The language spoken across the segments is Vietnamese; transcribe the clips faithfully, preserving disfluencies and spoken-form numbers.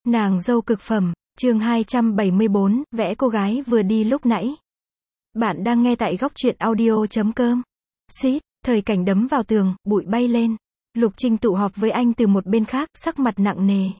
Nàng dâu cực phẩm, chương hai trăm bảy mươi bốn, vẽ cô gái vừa đi lúc nãy. Bạn đang nghe tại góc truyện audio chấm com. Xít, thời cảnh đấm vào tường, bụi bay lên. Lục Trinh tụ họp với anh từ một bên khác, sắc mặt nặng nề.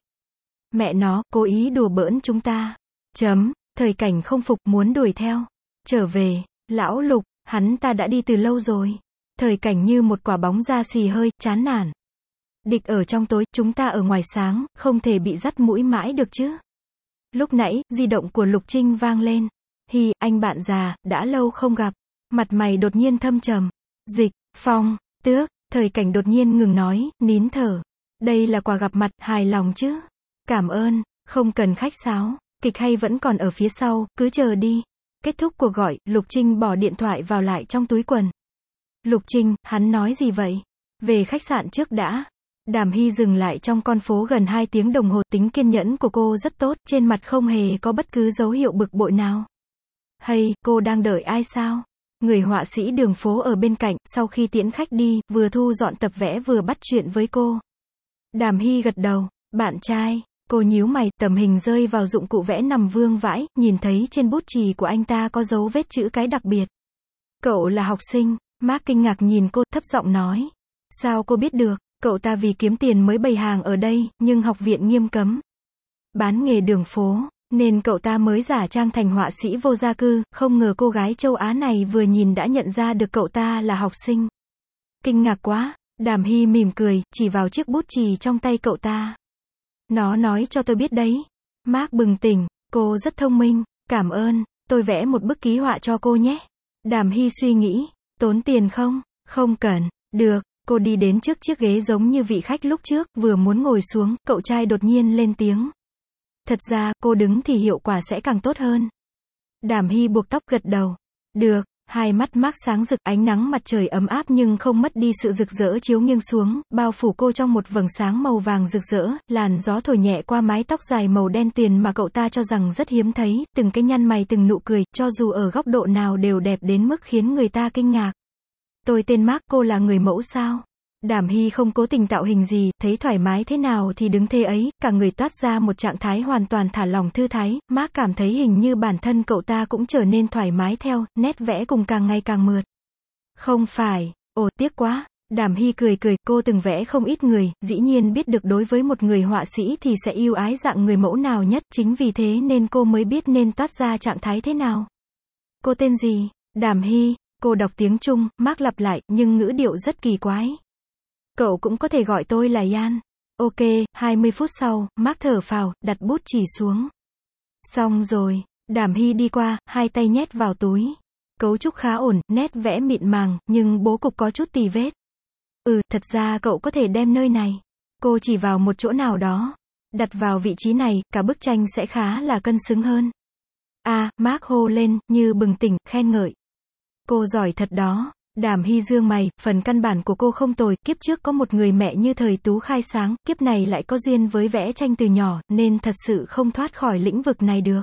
Mẹ nó, cố ý đùa bỡn chúng ta. Chấm, thời cảnh không phục, muốn đuổi theo. Trở về, lão Lục, hắn ta đã đi từ lâu rồi. Thời cảnh như một quả bóng da xì hơi, chán nản. Địch ở trong tối, chúng ta ở ngoài sáng, không thể bị dắt mũi mãi được chứ. Lúc nãy, di động của Lục Trinh vang lên. Hi, anh bạn già, đã lâu không gặp. Mặt mày đột nhiên thâm trầm. Dịch, Phong, Tước, thời cảnh đột nhiên ngừng nói, nín thở. Đây là quà gặp mặt, hài lòng chứ. Cảm ơn, không cần khách sáo. Kịch hay vẫn còn ở phía sau, cứ chờ đi. Kết thúc cuộc gọi, Lục Trinh bỏ điện thoại vào lại trong túi quần. Lục Trinh, hắn nói gì vậy? Về khách sạn trước đã. Đàm Hy dừng lại trong con phố gần hai tiếng đồng hồ, tính kiên nhẫn của cô rất tốt, trên mặt không hề có bất cứ dấu hiệu bực bội nào. Hay, cô đang đợi ai sao? Người họa sĩ đường phố ở bên cạnh, sau khi tiễn khách đi, vừa thu dọn tập vẽ vừa bắt chuyện với cô. Đàm Hy gật đầu, bạn trai, cô nhíu mày, tầm hình rơi vào dụng cụ vẽ nằm vương vãi, nhìn thấy trên bút chì của anh ta có dấu vết chữ cái đặc biệt. Cậu là học sinh, Mark kinh ngạc nhìn cô, thấp giọng nói. Sao cô biết được? Cậu ta vì kiếm tiền mới bày hàng ở đây, nhưng học viện nghiêm cấm bán nghề đường phố, nên cậu ta mới giả trang thành họa sĩ vô gia cư, không ngờ cô gái châu Á này vừa nhìn đã nhận ra được cậu ta là học sinh. Kinh ngạc quá, Đàm Hy mỉm cười, chỉ vào chiếc bút chì trong tay cậu ta. Nó nói cho tôi biết đấy. Mark bừng tỉnh, cô rất thông minh, cảm ơn, tôi vẽ một bức ký họa cho cô nhé. Đàm Hy suy nghĩ, tốn tiền không? Không cần, được. Cô đi đến trước chiếc ghế giống như vị khách lúc trước, vừa muốn ngồi xuống, cậu trai đột nhiên lên tiếng. Thật ra, cô đứng thì hiệu quả sẽ càng tốt hơn. Đàm Hy buộc tóc gật đầu. Được, hai mắt Mark sáng rực, ánh nắng mặt trời ấm áp nhưng không mất đi sự rực rỡ chiếu nghiêng xuống, bao phủ cô trong một vầng sáng màu vàng rực rỡ, làn gió thổi nhẹ qua mái tóc dài màu đen tuyền mà cậu ta cho rằng rất hiếm thấy, từng cái nhăn mày từng nụ cười, cho dù ở góc độ nào đều đẹp đến mức khiến người ta kinh ngạc. Tôi tên Mark, cô là người mẫu sao? Đàm Hy không cố tình tạo hình gì, thấy thoải mái thế nào thì đứng thế ấy, cả người toát ra một trạng thái hoàn toàn thả lỏng thư thái. Mark cảm thấy hình như bản thân cậu ta cũng trở nên thoải mái theo, nét vẽ cùng càng ngày càng mượt. Không phải, ồ tiếc quá. Đàm Hy cười cười, cô từng vẽ không ít người, dĩ nhiên biết được đối với một người họa sĩ thì sẽ yêu ái dạng người mẫu nào nhất, chính vì thế nên cô mới biết nên toát ra trạng thái thế nào. Cô tên gì? Đàm Hy. Cô đọc tiếng Trung, Mark lặp lại, nhưng ngữ điệu rất kỳ quái. Cậu cũng có thể gọi tôi là Yan. Ok, hai mươi phút sau, Mark thở phào, đặt bút chì xuống. Xong rồi, Đàm Hy đi qua, hai tay nhét vào túi. Cấu trúc khá ổn, nét vẽ mịn màng, nhưng bố cục có chút tì vết. Ừ, thật ra cậu có thể đem nơi này. Cô chỉ vào một chỗ nào đó. Đặt vào vị trí này, cả bức tranh sẽ khá là cân xứng hơn. À, Mark hô lên, như bừng tỉnh, khen ngợi. Cô giỏi thật đó. Đàm Hy dương mày, phần căn bản của cô không tồi, kiếp trước có một người mẹ như thời tú khai sáng, kiếp này lại có duyên với vẽ tranh từ nhỏ, nên thật sự không thoát khỏi lĩnh vực này được.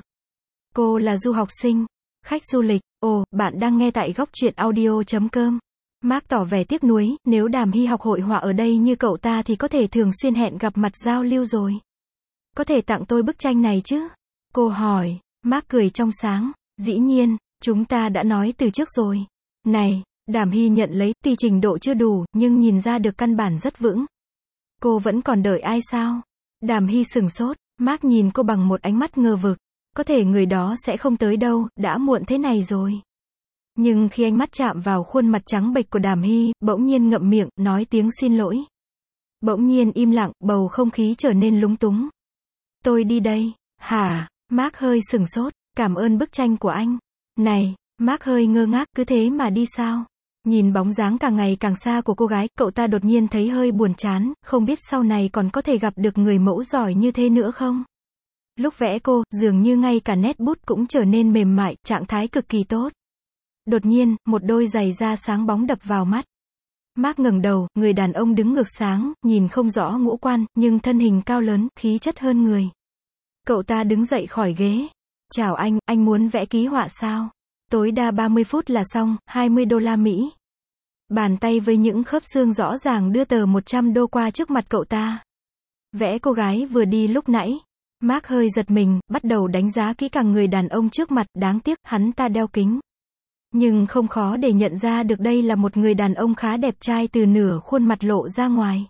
Cô là du học sinh, khách du lịch, ồ, bạn đang nghe tại góc truyện audio chấm com. Mark tỏ vẻ tiếc nuối, nếu Đàm Hy học hội họa ở đây như cậu ta thì có thể thường xuyên hẹn gặp mặt giao lưu rồi. Có thể tặng tôi bức tranh này chứ? Cô hỏi. Mark cười trong sáng, dĩ nhiên, chúng ta đã nói từ trước rồi. Này. Đàm Hy nhận lấy, tuy trình độ chưa đủ, nhưng nhìn ra được căn bản rất vững. Cô vẫn còn đợi ai sao? Đàm Hy sừng sốt, Mark nhìn cô bằng một ánh mắt ngờ vực. Có thể người đó sẽ không tới đâu, đã muộn thế này rồi. Nhưng khi ánh mắt chạm vào khuôn mặt trắng bệch của Đàm Hy, bỗng nhiên ngậm miệng, nói tiếng xin lỗi. Bỗng nhiên im lặng, bầu không khí trở nên lúng túng. Tôi đi đây. Hả? Mark hơi sừng sốt, cảm ơn bức tranh của anh. Này, Mark hơi ngơ ngác, cứ thế mà đi sao? Nhìn bóng dáng càng ngày càng xa của cô gái, cậu ta đột nhiên thấy hơi buồn chán, không biết sau này còn có thể gặp được người mẫu giỏi như thế nữa không? Lúc vẽ cô, dường như ngay cả nét bút cũng trở nên mềm mại, trạng thái cực kỳ tốt. Đột nhiên, một đôi giày da sáng bóng đập vào mắt. Mark ngẩng đầu, người đàn ông đứng ngược sáng, nhìn không rõ ngũ quan, nhưng thân hình cao lớn, khí chất hơn người. Cậu ta đứng dậy khỏi ghế. Chào anh, anh muốn vẽ ký họa sao? Tối đa ba mươi phút là xong, hai mươi đô la Mỹ. Bàn tay với những khớp xương rõ ràng đưa tờ một trăm đô qua trước mặt cậu ta. Vẽ cô gái vừa đi lúc nãy. Mark hơi giật mình, bắt đầu đánh giá kỹ càng người đàn ông trước mặt, đáng tiếc, hắn ta đeo kính. Nhưng không khó để nhận ra được đây là một người đàn ông khá đẹp trai từ nửa khuôn mặt lộ ra ngoài.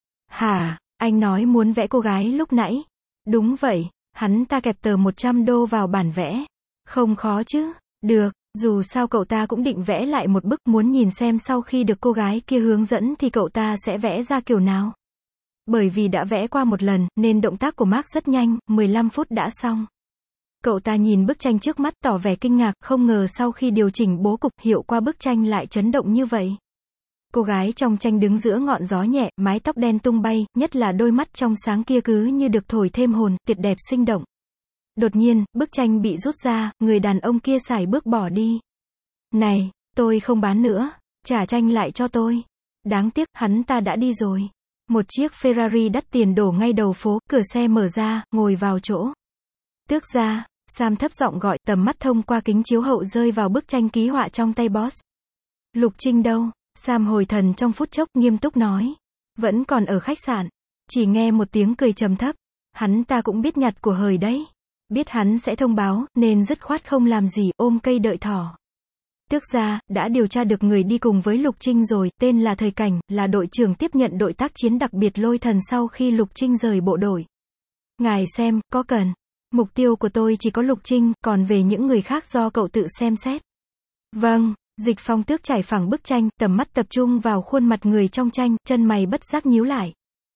Hả, anh nói muốn vẽ cô gái lúc nãy? Đúng vậy, hắn ta kẹp tờ một trăm đô vào bản vẽ. Không khó chứ? Được, dù sao cậu ta cũng định vẽ lại một bức, muốn nhìn xem sau khi được cô gái kia hướng dẫn thì cậu ta sẽ vẽ ra kiểu nào. Bởi vì đã vẽ qua một lần, nên động tác của Mark rất nhanh, mười lăm phút đã xong. Cậu ta nhìn bức tranh trước mắt tỏ vẻ kinh ngạc, không ngờ sau khi điều chỉnh bố cục, hiệu quả bức tranh lại chấn động như vậy. Cô gái trong tranh đứng giữa ngọn gió nhẹ, mái tóc đen tung bay, nhất là đôi mắt trong sáng kia cứ như được thổi thêm hồn, tuyệt đẹp sinh động. Đột nhiên, bức tranh bị rút ra, người đàn ông kia sải bước bỏ đi. Này, tôi không bán nữa, trả tranh lại cho tôi. Đáng tiếc, hắn ta đã đi rồi. Một chiếc Ferrari đắt tiền đổ ngay đầu phố, cửa xe mở ra, ngồi vào chỗ. Tước gia, Sam thấp giọng gọi, tầm mắt thông qua kính chiếu hậu rơi vào bức tranh ký họa trong tay boss. Lục Trinh đâu? Sam hồi thần trong phút chốc, nghiêm túc nói. Vẫn còn ở khách sạn. Chỉ nghe một tiếng cười trầm thấp. Hắn ta cũng biết nhặt của hời đấy. Biết hắn sẽ thông báo, nên dứt khoát không làm gì, ôm cây đợi thỏ. Tước gia, đã điều tra được người đi cùng với Lục Trinh rồi, tên là Thời Cảnh, là đội trưởng tiếp nhận đội tác chiến đặc biệt Lôi Thần sau khi Lục Trinh rời bộ đội. Ngài xem, có cần. Mục tiêu của tôi chỉ có Lục Trinh, còn về những người khác do cậu tự xem xét. Vâng, Dịch Phong Tước trải phẳng bức tranh, tầm mắt tập trung vào khuôn mặt người trong tranh, chân mày bất giác nhíu lại.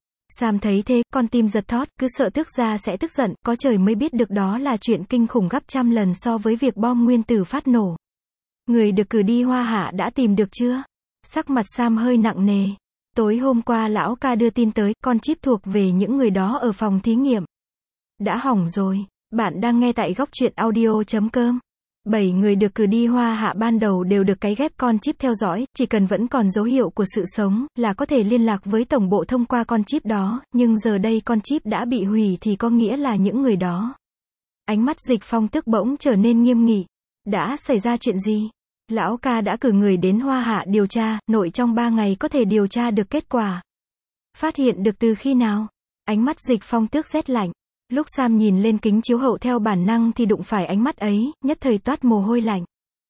Sam thấy thế, con tim giật thót, cứ sợ Tước gia sẽ tức giận, có trời mới biết được đó là chuyện kinh khủng gấp trăm lần so với việc bom nguyên tử phát nổ. Người được cử đi Hoa Hạ đã tìm được chưa? Sắc mặt Sam hơi nặng nề. Tối hôm qua lão ca đưa tin tới, con chip thuộc về những người đó ở phòng thí nghiệm. Đã hỏng rồi. Bạn đang nghe tại góc truyện audio chấm com. Bảy người được cử đi Hoa Hạ ban đầu đều được cấy ghép con chip theo dõi, chỉ cần vẫn còn dấu hiệu của sự sống, là có thể liên lạc với tổng bộ thông qua con chip đó, nhưng giờ đây con chip đã bị hủy thì có nghĩa là những người đó. Ánh mắt Dịch Phong Tước bỗng trở nên nghiêm nghị. Đã xảy ra chuyện gì? Lão ca đã cử người đến Hoa Hạ điều tra, nội trong ba ngày có thể điều tra được kết quả. Phát hiện được từ khi nào? Ánh mắt Dịch Phong Tước rét lạnh. Lúc Sam nhìn lên kính chiếu hậu theo bản năng thì đụng phải ánh mắt ấy, nhất thời toát mồ hôi lạnh.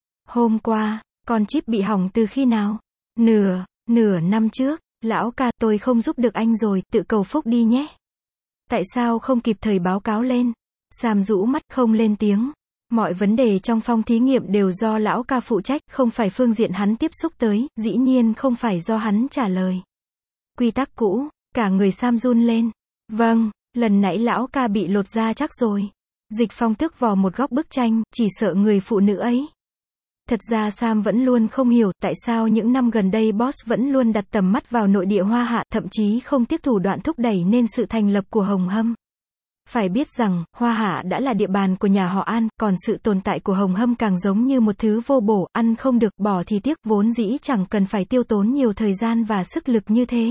Hôm qua, con chip bị hỏng từ khi nào? Nửa, nửa năm trước. Lão ca, tôi không giúp được anh rồi, tự cầu phúc đi nhé. Tại sao không kịp thời báo cáo lên? Sam rũ mắt không lên tiếng. Mọi vấn đề trong phòng thí nghiệm đều do lão ca phụ trách, không phải phương diện hắn tiếp xúc tới, dĩ nhiên không phải do hắn trả lời. Quy tắc cũ, cả người Sam run lên. Vâng, lần nãy lão ca bị lột da chắc rồi. Dịch Phong Tước vò một góc bức tranh, chỉ sợ người phụ nữ ấy. Thật ra Sam vẫn luôn không hiểu, tại sao những năm gần đây boss vẫn luôn đặt tầm mắt vào nội địa Hoa Hạ, thậm chí không tiếc thủ đoạn thúc đẩy nên sự thành lập của Hồng Hâm. Phải biết rằng, Hoa Hạ đã là địa bàn của nhà họ An, còn sự tồn tại của Hồng Hâm càng giống như một thứ vô bổ, ăn không được, bỏ thì tiếc, vốn dĩ chẳng cần phải tiêu tốn nhiều thời gian và sức lực như thế.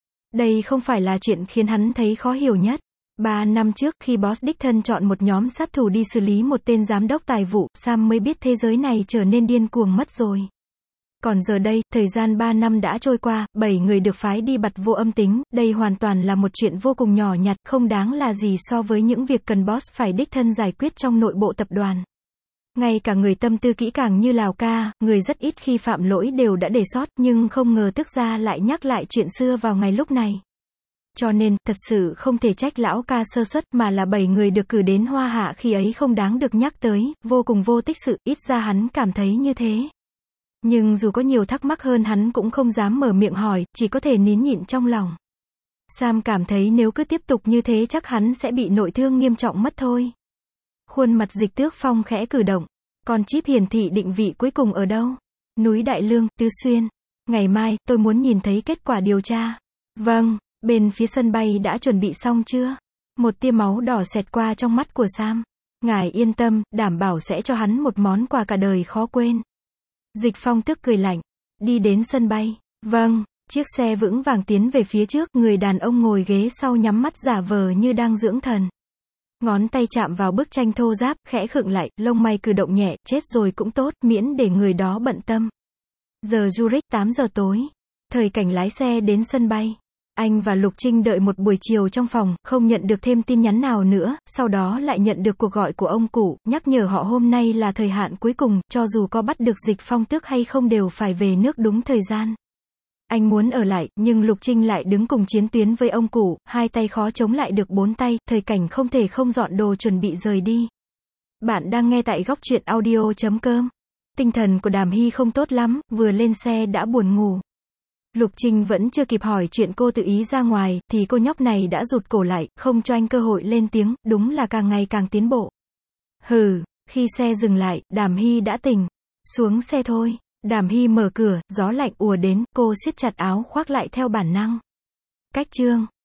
Đây không phải là chuyện khiến hắn thấy khó hiểu nhất. Ba năm trước, khi boss đích thân chọn một nhóm sát thủ đi xử lý một tên giám đốc tài vụ, Sam mới biết thế giới này trở nên điên cuồng mất rồi. Còn giờ đây, thời gian ba năm đã trôi qua, bảy người được phái đi bặt vô âm tính, đây hoàn toàn là một chuyện vô cùng nhỏ nhặt, không đáng là gì so với những việc cần boss phải đích thân giải quyết trong nội bộ tập đoàn. Ngay cả người tâm tư kỹ càng như Lào ca, người rất ít khi phạm lỗi đều đã để sót, nhưng không ngờ Tước gia lại nhắc lại chuyện xưa vào ngày lúc này. Cho nên, thật sự không thể trách lão ca sơ suất, mà là bảy người được cử đến Hoa Hạ khi ấy không đáng được nhắc tới, vô cùng vô tích sự, ít ra hắn cảm thấy như thế. Nhưng dù có nhiều thắc mắc hơn hắn cũng không dám mở miệng hỏi, chỉ có thể nín nhịn trong lòng. Sam cảm thấy nếu cứ tiếp tục như thế chắc hắn sẽ bị nội thương nghiêm trọng mất thôi. Khuôn mặt Dịch Tước Phong khẽ cử động. Con chip hiển thị định vị cuối cùng ở đâu? Núi Đại Lương, Tứ Xuyên. Ngày mai, tôi muốn nhìn thấy kết quả điều tra. Vâng, bên phía sân bay đã chuẩn bị xong chưa? Một tia máu đỏ xẹt qua trong mắt của Sam. Ngài yên tâm, đảm bảo sẽ cho hắn một món quà cả đời khó quên. Dịch Phong Tước cười lạnh. Đi đến sân bay. Vâng, chiếc xe vững vàng tiến về phía trước, người đàn ông ngồi ghế sau nhắm mắt giả vờ như đang dưỡng thần. Ngón tay chạm vào bức tranh thô ráp, khẽ khựng lại, lông mày cử động nhẹ, chết rồi cũng tốt, miễn để người đó bận tâm. Giờ Zurich tám giờ tối. Thời Cảnh lái xe đến sân bay. Anh và Lục Trinh đợi một buổi chiều trong phòng, không nhận được thêm tin nhắn nào nữa, sau đó lại nhận được cuộc gọi của ông cụ, nhắc nhở họ hôm nay là thời hạn cuối cùng, cho dù có bắt được Dịch Phong Tước hay không đều phải về nước đúng thời gian. Anh muốn ở lại, nhưng Lục Trinh lại đứng cùng chiến tuyến với ông cụ, hai tay khó chống lại được bốn tay, thời cảnh không thể không dọn đồ chuẩn bị rời đi. Bạn đang nghe tại góc truyện audio chấm com. Tinh thần của Đàm Hy không tốt lắm, vừa lên xe đã buồn ngủ. Lục Trinh vẫn chưa kịp hỏi chuyện cô tự ý ra ngoài, thì cô nhóc này đã rụt cổ lại, không cho anh cơ hội lên tiếng, đúng là càng ngày càng tiến bộ. Hừ, khi xe dừng lại, Đàm Hy đã tỉnh. Xuống xe thôi. Đàm Hy mở cửa, gió lạnh ùa đến, cô siết chặt áo khoác lại theo bản năng. Cách chương